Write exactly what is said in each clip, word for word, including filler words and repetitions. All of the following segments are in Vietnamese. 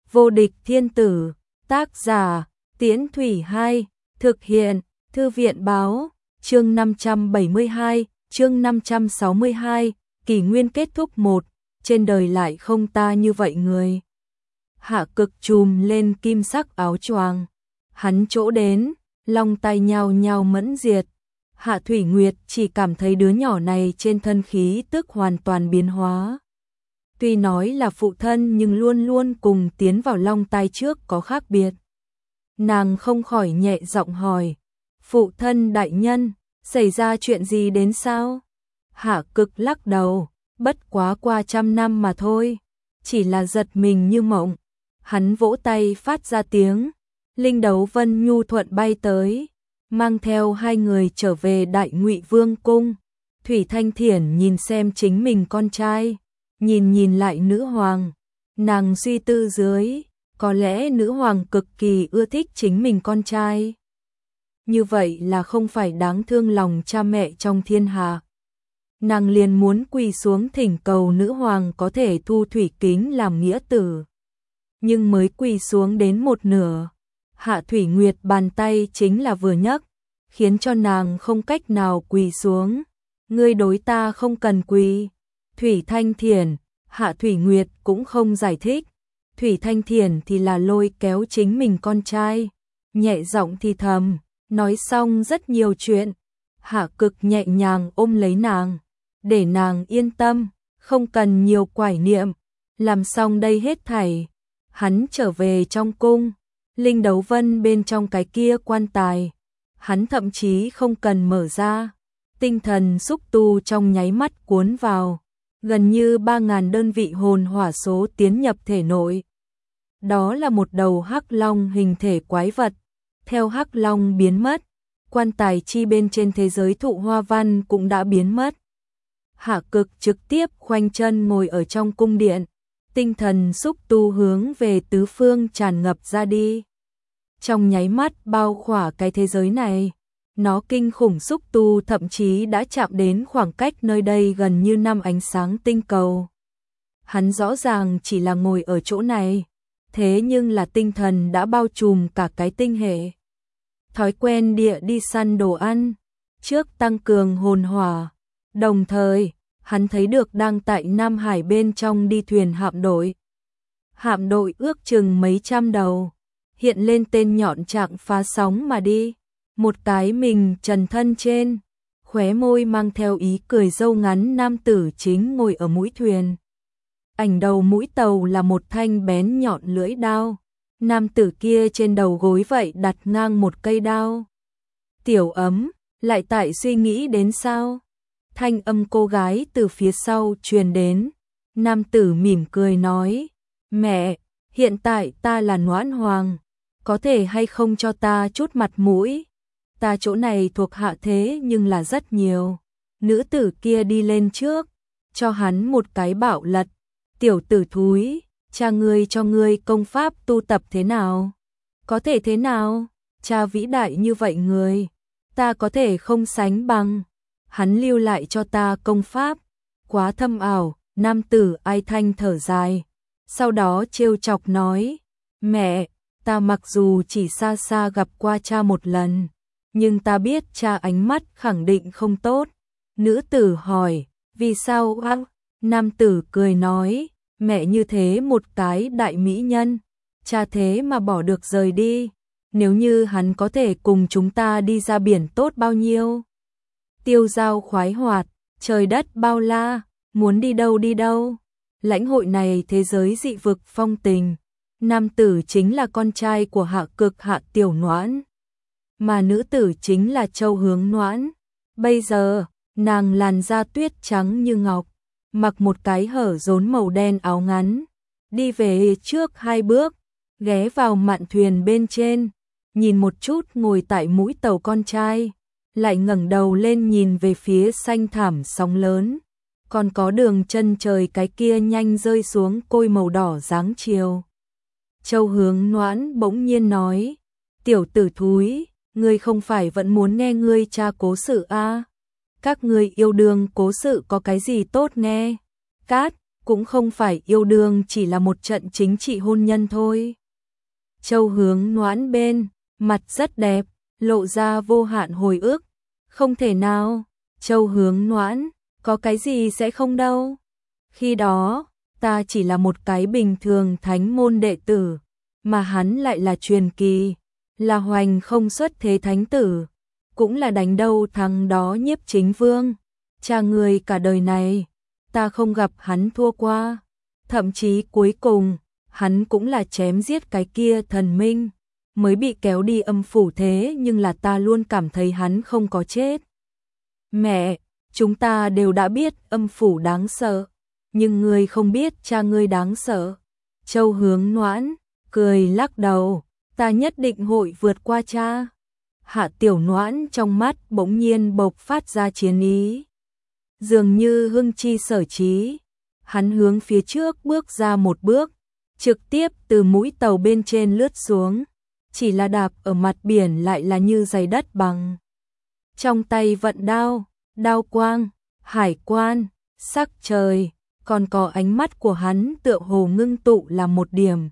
Vô địch thiên tử, tác giả, Tiễn Thủy Hai, thực hiện, Thư viện báo, chương năm trăm bảy mươi hai, chương năm trăm sáu mươi hai, kỷ nguyên kết thúc một, trên đời lại không ta như vậy người. Hạ Cực trùm lên kim sắc áo choàng, hắn chỗ đến, long tay nhao nhao mẫn diệt. Hạ Thủy Nguyệt chỉ cảm thấy đứa nhỏ này trên thân khí tức hoàn toàn biến hóa. Tuy nói là phụ thân nhưng luôn luôn cùng tiến vào long tay trước có khác biệt. Nàng không khỏi nhẹ giọng hỏi, phụ thân đại nhân, xảy ra chuyện gì đến sao? Hạ Cực lắc đầu, bất quá qua trăm năm mà thôi, chỉ là giật mình như mộng. Hắn vỗ tay phát ra tiếng, linh đấu vân nhu thuận bay tới, mang theo hai người trở về Đại Ngụy Vương cung. Thủy Thanh Thiển nhìn xem chính mình con trai, nhìn nhìn lại nữ hoàng, nàng suy tư dưới, có lẽ nữ hoàng cực kỳ ưa thích chính mình con trai. Như vậy là không phải đáng thương lòng cha mẹ trong thiên hạ. Nàng liền muốn quỳ xuống thỉnh cầu nữ hoàng có thể thu Thủy Kính làm nghĩa tử. Nhưng mới quỳ xuống đến một nửa, Hạ Thủy Nguyệt bàn tay chính là vừa nhấc, khiến cho nàng không cách nào quỳ xuống. Ngươi đối ta không cần quỳ. Thủy Thanh Thiển, Hạ Thủy Nguyệt cũng không giải thích. Thủy Thanh Thiển thì là lôi kéo chính mình con trai, nhẹ giọng thì thầm, nói xong rất nhiều chuyện. Hạ Cực nhẹ nhàng ôm lấy nàng, để nàng yên tâm, không cần nhiều quải niệm. Làm xong đây hết thảy, hắn trở về trong cung. Linh đấu vân bên trong cái kia quan tài, hắn thậm chí không cần mở ra. Tinh thần xúc tu trong nháy mắt cuốn vào, gần như ba ngàn đơn vị hồn hỏa số tiến nhập thể nội. Đó là một đầu hắc long hình thể quái vật. Theo hắc long biến mất, quan tài chi bên trên thế giới thụ hoa văn cũng đã biến mất. Hạ Cực trực tiếp khoanh chân ngồi ở trong cung điện, tinh thần xúc tu hướng về tứ phương tràn ngập ra đi. Trong nháy mắt bao khỏa cái thế giới này, nó kinh khủng xúc tu thậm chí đã chạm đến khoảng cách nơi đây gần như năm ánh sáng tinh cầu. Hắn rõ ràng chỉ là ngồi ở chỗ này, thế nhưng là tinh thần đã bao trùm cả cái tinh hệ. Thói quen địa đi săn đồ ăn, trước tăng cường hồn hỏa, đồng thời, hắn thấy được đang tại Nam Hải bên trong đi thuyền hạm đội. Hạm đội ước chừng mấy trăm đầu, hiện lên tên nhọn trạng phá sóng mà đi. Một cái mình trần thân trên, khóe môi mang theo ý cười râu ngắn nam tử chính ngồi ở mũi thuyền. Ảnh đầu mũi tàu là một thanh bén nhọn lưỡi đao. Nam tử kia trên đầu gối vậy đặt ngang một cây đao. Tiểu Ấm, lại tại suy nghĩ đến sao? Thanh âm cô gái từ phía sau truyền đến. Nam tử mỉm cười nói, mẹ, hiện tại ta là Noãn Hoàng, có thể hay không cho ta chút mặt mũi? Ta chỗ này thuộc hạ thế nhưng là rất nhiều. Nữ tử kia đi lên trước, cho hắn một cái bạo lật. Tiểu tử thúi, cha ngươi cho ngươi công pháp tu tập thế nào? Có thể thế nào? Cha vĩ đại như vậy người, ta có thể không sánh bằng. Hắn lưu lại cho ta công pháp, quá thâm ảo. Nam tử ai thanh thở dài, sau đó trêu chọc nói, mẹ, ta mặc dù chỉ xa xa gặp qua cha một lần, nhưng ta biết cha ánh mắt khẳng định không tốt. Nữ tử hỏi, vì sao á? Nam tử cười nói, mẹ như thế một cái đại mỹ nhân, cha thế mà bỏ được rời đi. Nếu như hắn có thể cùng chúng ta đi ra biển tốt bao nhiêu. Tiêu giao khoái hoạt, trời đất bao la, muốn đi đâu đi đâu. Lãnh hội này thế giới dị vực phong tình. Nam tử chính là con trai của Hạ Cực Hạ Tiểu Noãn, mà nữ tử chính là Châu Hướng Noãn. Bây giờ, nàng làn da tuyết trắng như ngọc, mặc một cái hở rốn màu đen áo ngắn, đi về trước hai bước, ghé vào mạn thuyền bên trên, nhìn một chút ngồi tại mũi tàu con trai, lại ngẩng đầu lên nhìn về phía xanh thảm sóng lớn, còn có đường chân trời cái kia nhanh rơi xuống côi màu đỏ dáng chiều. Châu Hướng Noãn bỗng nhiên nói, tiểu tử thúi, ngươi không phải vẫn muốn nghe ngươi cha cố sự a? À? Các ngươi yêu đương cố sự có cái gì tốt nghe? Cát, cũng không phải yêu đương, chỉ là một trận chính trị hôn nhân thôi. Châu Hướng Noãn bên, mặt rất đẹp, lộ ra vô hạn hồi ức. Không thể nào, Châu Hướng Noãn, có cái gì sẽ không đâu. Khi đó, ta chỉ là một cái bình thường thánh môn đệ tử, mà hắn lại là truyền kỳ, là hoành không xuất thế thánh tử, cũng là đánh đâu thằng đó Nhiếp Chính Vương. Cha người cả đời này, ta không gặp hắn thua qua, thậm chí cuối cùng, hắn cũng là chém giết cái kia thần minh, mới bị kéo đi âm phủ, thế nhưng là ta luôn cảm thấy hắn không có chết. Mẹ, chúng ta đều đã biết âm phủ đáng sợ, nhưng ngươi không biết cha ngươi đáng sợ. Châu Hướng Noãn cười lắc đầu, ta nhất định hội vượt qua cha. Hạ Tiểu Noãn trong mắt bỗng nhiên bộc phát ra chiến ý, dường như hưng chi sở trí. Hắn hướng phía trước bước ra một bước, trực tiếp từ mũi tàu bên trên lướt xuống, chỉ là đạp ở mặt biển lại là như giày đất bằng. Trong tay vận đao, đao quang, hải quan, sắc trời, còn có ánh mắt của hắn tựa hồ ngưng tụ là một điểm.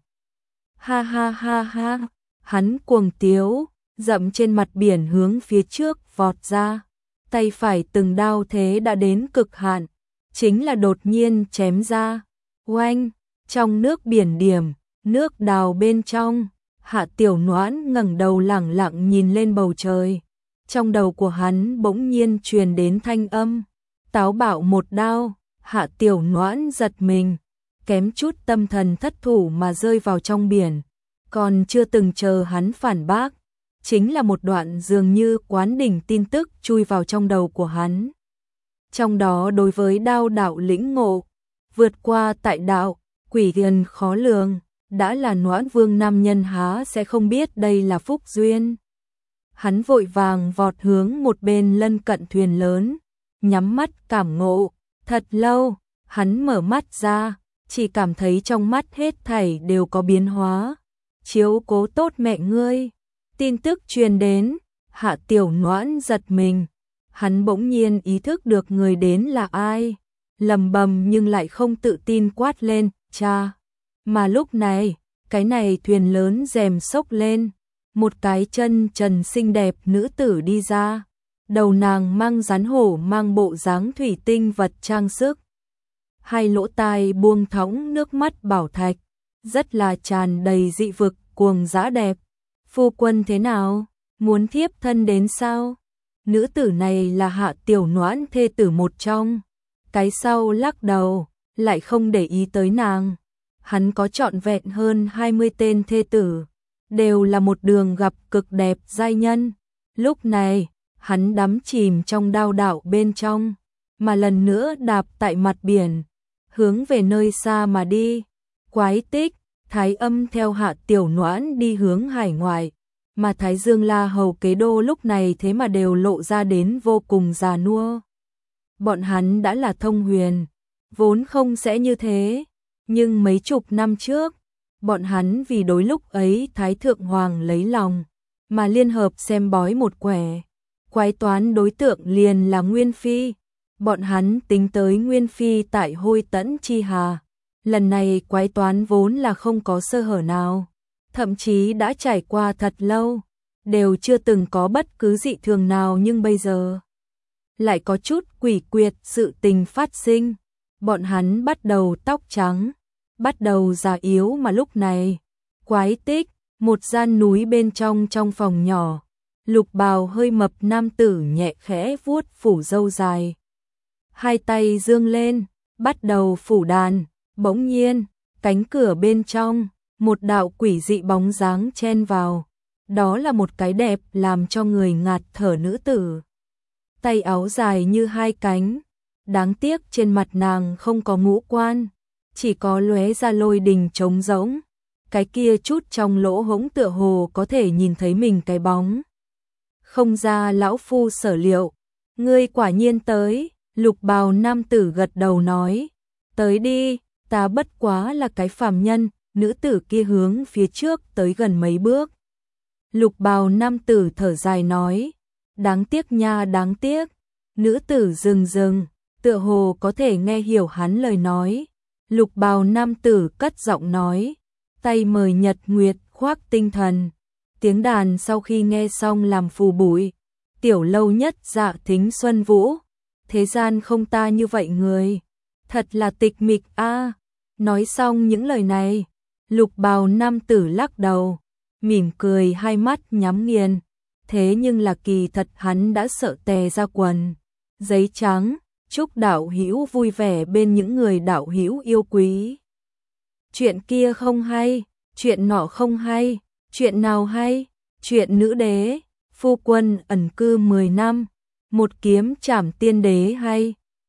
Ha ha ha ha, hắn cuồng tiếu, dậm trên mặt biển hướng phía trước vọt ra, tay phải từng đao thế đã đến cực hạn, chính là đột nhiên chém ra. Oanh, trong nước biển điểm, nước đào bên trong, Hạ Tiểu Noãn ngẩng đầu lẳng lặng nhìn lên bầu trời. Trong đầu của hắn bỗng nhiên truyền đến thanh âm, táo bạo một đao. Hạ Tiểu Noãn giật mình, kém chút tâm thần thất thủ mà rơi vào trong biển. Còn chưa từng chờ hắn phản bác, chính là một đoạn dường như quán đỉnh tin tức chui vào trong đầu của hắn. Trong đó đối với đao đạo lĩnh ngộ, vượt qua tại đạo, quỷ thần khó lường, đã là Noãn Vương nam nhân há sẽ không biết đây là phúc duyên. Hắn vội vàng vọt hướng một bên lân cận thuyền lớn, nhắm mắt cảm ngộ. Thật lâu, hắn mở mắt ra, chỉ cảm thấy trong mắt hết thảy đều có biến hóa. Chiếu cố tốt mẹ ngươi. Tin tức truyền đến, Hạ Tiểu Noãn giật mình. Hắn bỗng nhiên ý thức được người đến là ai. Lầm bầm nhưng lại không tự tin quát lên, cha. Mà lúc này, cái này thuyền lớn rèm xốc lên. Một cái chân trần xinh đẹp nữ tử đi ra. Đầu nàng mang rắn hổ, mang bộ dáng thủy tinh vật trang sức. Hai lỗ tai buông thõng nước mắt bảo thạch, rất là tràn đầy dị vực, cuồng dã đẹp. Phu quân thế nào? Muốn thiếp thân đến sao? Nữ tử này là Hạ Tiểu Noãn thê tử một trong. Cái sau lắc đầu, lại không để ý tới nàng. Hắn có trọn vẹn hơn hai mươi tên thê tử, đều là một đường gặp cực đẹp giai nhân. Lúc này, hắn đắm chìm trong đao đạo bên trong, mà lần nữa đạp tại mặt biển, hướng về nơi xa mà đi. Quái tích, Thái Âm theo Hạ Tiểu Noãn đi hướng hải ngoại, mà Thái Dương La Hầu kế đô lúc này thế mà đều lộ ra đến vô cùng già nua. Bọn hắn đã là thông huyền, vốn không sẽ như thế, nhưng mấy chục năm trước, bọn hắn vì đối lúc ấy Thái Thượng Hoàng lấy lòng, mà liên hợp xem bói một quẻ. Quái toán đối tượng liền là Nguyên Phi, bọn hắn tính tới Nguyên Phi tại Hôi Tẫn Chi Hà. Lần này quái toán vốn là không có sơ hở nào, thậm chí đã trải qua thật lâu, đều chưa từng có bất cứ dị thường nào, nhưng bây giờ lại có chút quỷ quyệt sự tình phát sinh. Bọn hắn bắt đầu tóc trắng, bắt đầu già yếu, mà lúc này, quái tích, một gian núi bên trong trong phòng nhỏ, lục bào hơi mập nam tử nhẹ khẽ vuốt phủ râu dài. Hai tay dương lên, bắt đầu phủ đàn, bỗng nhiên, cánh cửa bên trong, một đạo quỷ dị bóng dáng chen vào. Đó là một cái đẹp làm cho người ngạt thở nữ tử. Tay áo dài như hai cánh, đáng tiếc trên mặt nàng không có ngũ quan, chỉ có lóe ra lôi đình trống rỗng. Cái kia chút trong lỗ hổng tựa hồ có thể nhìn thấy mình cái bóng. Không ra lão phu sở liệu, ngươi quả nhiên tới. Lục bào nam tử gật đầu nói, tới đi, ta bất quá là cái phàm nhân. Nữ tử kia hướng phía trước tới gần mấy bước. Lục bào nam tử thở dài nói, đáng tiếc nha, đáng tiếc. Nữ tử dừng dừng, tựa hồ có thể nghe hiểu hắn lời nói, Lục bào nam tử cất giọng nói, tay mời nhật nguyệt khoác tinh thần. Tiếng đàn sau khi nghe xong làm phù bụi, tiểu lâu nhất dạ thính xuân vũ. Thế gian không ta như vậy người, thật là tịch mịch a. Nói xong những lời này, lục bào nam tử lắc đầu, mỉm cười hai mắt nhắm nghiền. Thế nhưng là kỳ thật hắn đã sợ tè ra quần. Giấy trắng, chúc đạo hữu vui vẻ bên những người đạo hữu yêu quý. Chuyện kia không hay, chuyện nọ không hay, chuyện nào hay? Chuyện nữ đế, phu quân ẩn cư mười năm, một kiếm trảm tiên đế hay.